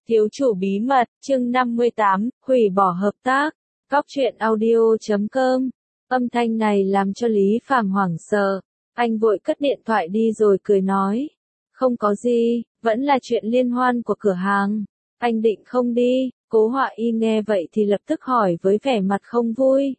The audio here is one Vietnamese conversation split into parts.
Thiếu chủ bí mật, chương 58, hủy bỏ hợp tác. Cóc truyện audio.com. Âm thanh này làm cho Lý Phàm hoảng sợ. Anh vội cất điện thoại đi rồi cười nói. Không có gì, vẫn là chuyện liên hoan của cửa hàng. Anh định không đi. Cố Họa Y nghe vậy thì lập tức hỏi với vẻ mặt không vui.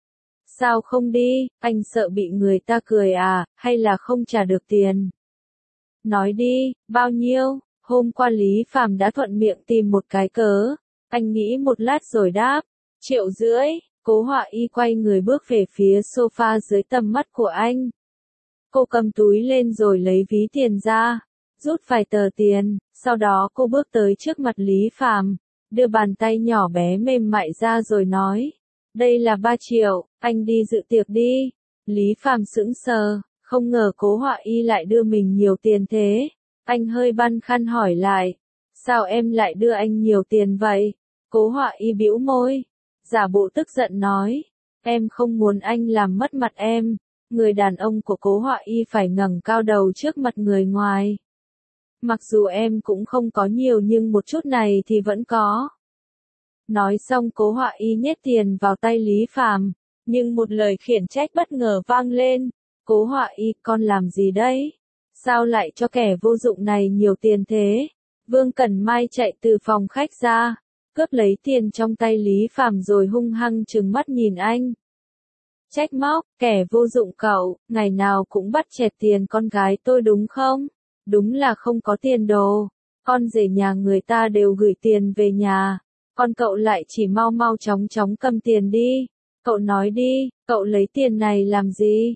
Sao không đi, anh sợ bị người ta cười à, hay là không trả được tiền? Nói đi, bao nhiêu? Hôm qua Lý Phàm đã thuận miệng tìm một cái cớ. Anh nghĩ một lát rồi đáp. 1,5 triệu. Cố Họa Y quay người bước về phía sofa dưới tầm mắt của anh. Cô cầm túi lên rồi lấy ví tiền ra. Rút vài tờ tiền. Sau đó cô bước tới trước mặt Lý Phàm, đưa bàn tay nhỏ bé mềm mại ra rồi nói. Đây là 3 triệu, anh đi dự tiệc đi. Lý Phàm sững sờ, không ngờ Cố Họa Y lại đưa mình nhiều tiền thế. Anh hơi băn khoăn hỏi lại. Sao em lại đưa anh nhiều tiền vậy? Cố Họa Y bĩu môi, giả bộ tức giận nói. Em không muốn anh làm mất mặt em. Người đàn ông của Cố Họa Y phải ngẩng cao đầu trước mặt người ngoài. Mặc dù em cũng không có nhiều nhưng một chút này thì vẫn có. Nói xong Cố Họa Y nhét tiền vào tay Lý Phàm, nhưng một lời khiển trách bất ngờ vang lên. Cố Họa Y, con làm gì đấy? Sao lại cho kẻ vô dụng này nhiều tiền thế? Vương Cẩn Mai chạy từ phòng khách ra, cướp lấy tiền trong tay Lý Phàm rồi hung hăng trừng mắt nhìn anh. Trách móc, kẻ vô dụng cậu, ngày nào cũng bắt chẹt tiền con gái tôi đúng không? Đúng là không có tiền đồ. Con rể nhà người ta đều gửi tiền về nhà. Con cậu lại chỉ mau mau chóng chóng cầm tiền đi. Cậu nói đi, cậu lấy tiền này làm gì?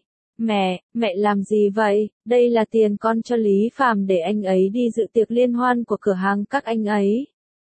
Mẹ làm gì vậy? Đây là tiền con cho Lý Phàm để anh ấy đi dự tiệc liên hoan của cửa hàng các anh ấy.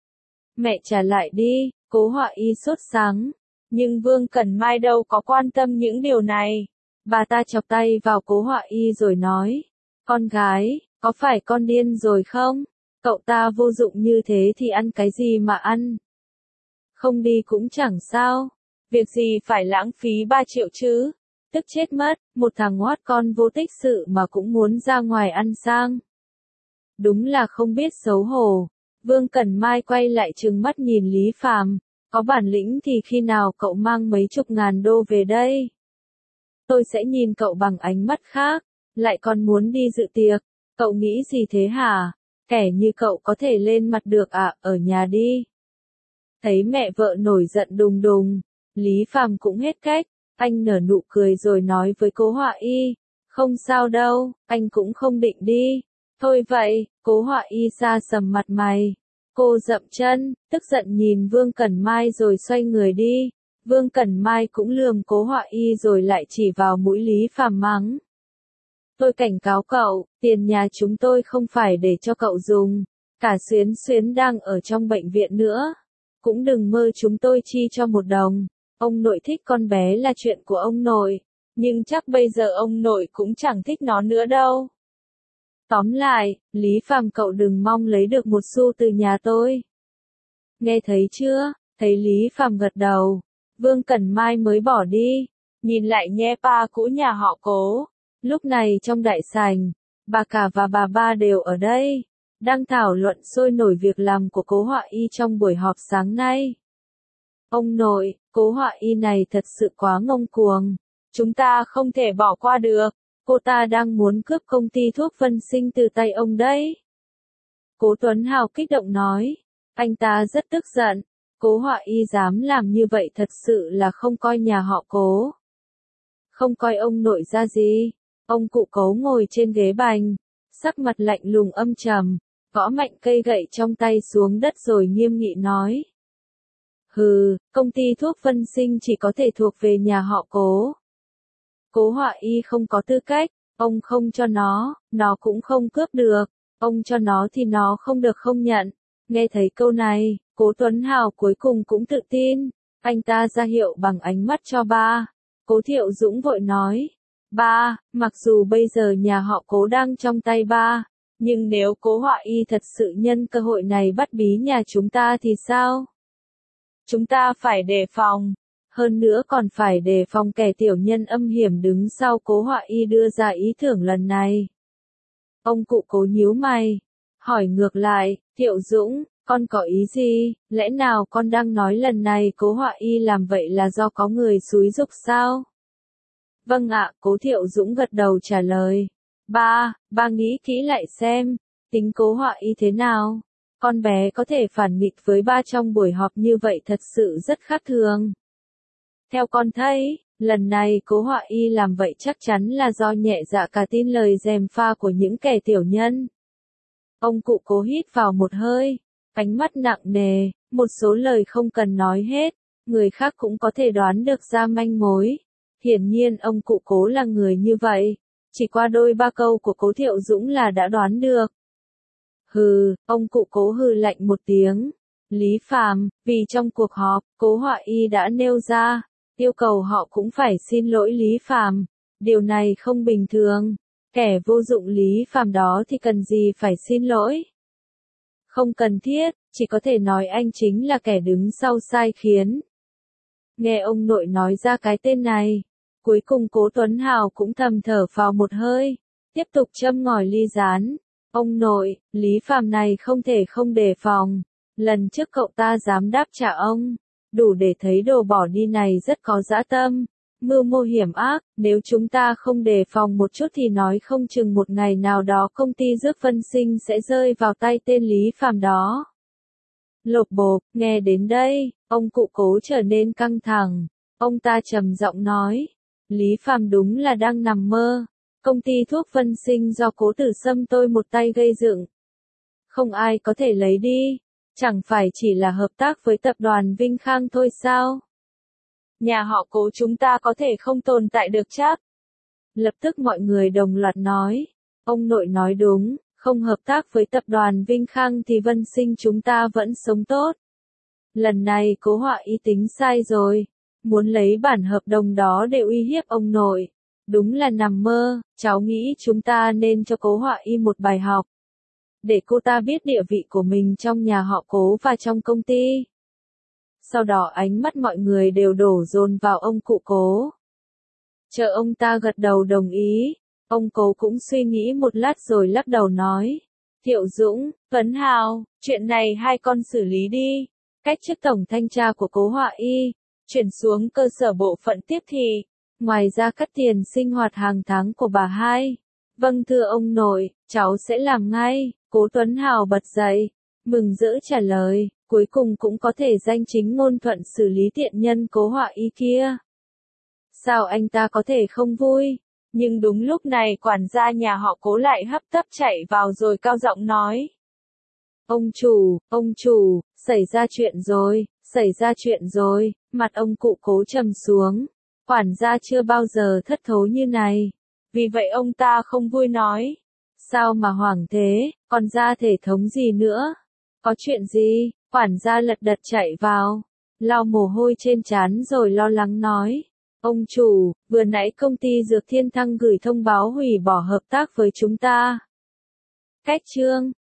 Mẹ trả lại đi, Cố Họa Y sốt sắng. Nhưng Vương Cẩn Mai đâu có quan tâm những điều này. Bà ta chọc tay vào Cố Họa Y rồi nói. Con gái, có phải con điên rồi không? Cậu ta vô dụng như thế thì ăn cái gì mà ăn? Không đi cũng chẳng sao. Việc gì phải lãng phí 3 triệu chứ? Tức chết mất, một thằng ngoát con vô tích sự mà cũng muốn ra ngoài ăn sang. Đúng là không biết xấu hổ. Vương Cẩn Mai quay lại trừng mắt nhìn Lý Phàm, có bản lĩnh thì khi nào cậu mang mấy chục ngàn đô về đây? Tôi sẽ nhìn cậu bằng ánh mắt khác, lại còn muốn đi dự tiệc. Cậu nghĩ gì thế hả? Kẻ như cậu có thể lên mặt được à, ở nhà đi. Thấy mẹ vợ nổi giận đùng đùng, Lý Phàm cũng hết cách. Anh nở nụ cười rồi nói với Cố Họa Y, không sao đâu, anh cũng không định đi. Thôi vậy, Cố Họa Y xa sầm mặt mày. Cô dậm chân, tức giận nhìn Vương Cẩn Mai rồi xoay người đi. Vương Cẩn Mai cũng lườm Cố Họa Y rồi lại chỉ vào mũi Lý Phàm mắng. Tôi cảnh cáo cậu, tiền nhà chúng tôi không phải để cho cậu dùng. Cả Xuyến Xuyến đang ở trong bệnh viện nữa. Cũng đừng mơ chúng tôi chi cho 1 đồng. Ông nội thích con bé là chuyện của ông nội, nhưng chắc bây giờ ông nội cũng chẳng thích nó nữa đâu. Tóm lại, Lý Phàm cậu đừng mong lấy được 1 xu từ nhà tôi. Nghe thấy chưa? Thấy Lý Phàm gật đầu, Vương Cẩn Mai mới bỏ đi. Nhìn lại nhé pa cũ nhà họ Cố. Lúc này trong đại sảnh, bà cả và bà ba đều ở đây, đang thảo luận sôi nổi việc làm của Cố Họa Y trong buổi họp sáng nay. Ông nội, Cố Họa Y này thật sự quá ngông cuồng. Chúng ta không thể bỏ qua được. Cô ta đang muốn cướp công ty thuốc Vân Sinh từ tay ông đấy. Cố Tuấn Hào kích động nói. Anh ta rất tức giận. Cố Họa Y dám làm như vậy thật sự là không coi nhà họ Cố. Không coi ông nội ra gì. Ông cụ Cố ngồi trên ghế bành, sắc mặt lạnh lùng âm trầm, gõ mạnh cây gậy trong tay xuống đất rồi nghiêm nghị nói. Hừ, công ty thuốc Vân Sinh chỉ có thể thuộc về nhà họ Cố. Cố Họa Y không có tư cách, ông không cho nó cũng không cướp được, ông cho nó thì nó không được không nhận. Nghe thấy câu này, Cố Tuấn Hào cuối cùng cũng tự tin, anh ta ra hiệu bằng ánh mắt cho ba. Cố Thiệu Dũng vội nói, ba, mặc dù bây giờ nhà họ Cố đang trong tay ba, nhưng nếu Cố Họa Y thật sự nhân cơ hội này bắt bí nhà chúng ta thì sao? Chúng ta phải đề phòng. Hơn nữa còn phải đề phòng kẻ tiểu nhân âm hiểm đứng sau Cố Họa Y đưa ra ý tưởng lần này. Ông cụ Cố nhíu mày, hỏi ngược lại, Thiệu Dũng, Con có ý gì, lẽ nào con đang nói lần này Cố Họa Y làm vậy là do có người xúi giục sao? Vâng ạ, Cố Thiệu Dũng gật đầu trả lời. Ba nghĩ kỹ lại xem, tính Cố Họa Y thế nào? Con bé có thể phản nghịch với ba trong buổi họp như vậy thật sự rất khác thường. Theo con thấy, lần này Cố Họa Y làm vậy chắc chắn là do nhẹ dạ cả tin lời gièm pha của những kẻ tiểu nhân. Ông cụ Cố hít vào một hơi, ánh mắt nặng nề, một số lời không cần nói hết, người khác cũng có thể đoán được ra manh mối. Hiển nhiên ông cụ Cố là người như vậy, chỉ qua đôi ba câu của Cố Thiệu Dũng là đã đoán được. Hừ, ông cụ Cố hừ lạnh một tiếng. Lý Phàm, vì trong cuộc họp, Cố Họa Y đã nêu ra, yêu cầu họ cũng phải xin lỗi Lý Phàm. Điều này không bình thường. Kẻ vô dụng Lý Phàm đó thì cần gì phải xin lỗi? Không cần thiết, chỉ có thể nói anh chính là kẻ đứng sau sai khiến. Nghe ông nội nói ra cái tên này, cuối cùng Cố Tuấn Hào cũng thầm thở phào một hơi, tiếp tục châm ngòi ly rán. Ông nội, Lý Phàm này không thể không đề phòng. Lần trước cậu ta dám đáp trả ông, đủ để thấy đồ bỏ đi này rất có dã tâm, mưu mô hiểm ác. Nếu chúng ta không đề phòng một chút thì nói không chừng một ngày nào đó công ty Dước Vân Sinh sẽ rơi vào tay tên Lý Phàm đó. Lộp bộp, nghe đến đây, ông cụ Cố trở nên căng thẳng. Ông ta trầm giọng nói, Lý Phàm đúng là đang nằm mơ. Công ty thuốc Vân Sinh do Cố Tử Sâm tôi một tay gây dựng, không ai có thể lấy đi, chẳng phải chỉ là hợp tác với tập đoàn Vinh Khang thôi sao? Nhà họ Cố chúng ta có thể không tồn tại được chắc. Lập tức mọi người đồng loạt nói, ông nội nói đúng, không hợp tác với tập đoàn Vinh Khang thì Vân Sinh chúng ta vẫn sống tốt. Lần này Cố Họa Y tính sai rồi, muốn lấy bản hợp đồng đó để uy hiếp ông nội. Đúng là nằm mơ, cháu nghĩ chúng ta nên cho Cố Họa Y một bài học. Để cô ta biết địa vị của mình trong nhà họ Cố và trong công ty. Sau đó ánh mắt mọi người đều đổ dồn vào ông cụ Cố. Chờ ông ta gật đầu đồng ý, ông Cố cũng suy nghĩ một lát rồi lắc đầu nói. Thiệu Dũng, Tuấn Hào, chuyện này hai con xử lý đi. Cách chức tổng thanh tra của Cố Họa Y, chuyển xuống cơ sở bộ phận tiếp thì. Ngoài ra cắt tiền sinh hoạt hàng tháng của bà hai. Vâng thưa ông nội, cháu sẽ làm ngay. Cố Tuấn Hào bật dậy, mừng rỡ trả lời, cuối cùng cũng có thể danh chính ngôn thuận xử lý tiện nhân Cố Họa Y kia. Sao anh ta có thể không vui? Nhưng đúng lúc này quản gia nhà họ Cố lại hấp tấp chạy vào rồi cao giọng nói. Ông chủ, xảy ra chuyện rồi, mặt ông cụ Cố trầm xuống. Quản gia chưa bao giờ thất thố như này. Vì vậy ông ta không vui nói. Sao mà hoảng thế, còn ra thể thống gì nữa? Có chuyện gì? Quản gia lật đật chạy vào, lau mồ hôi trên trán rồi lo lắng nói. Ông chủ, vừa nãy công ty Dược Thiên Thăng gửi thông báo hủy bỏ hợp tác với chúng ta. Cách chương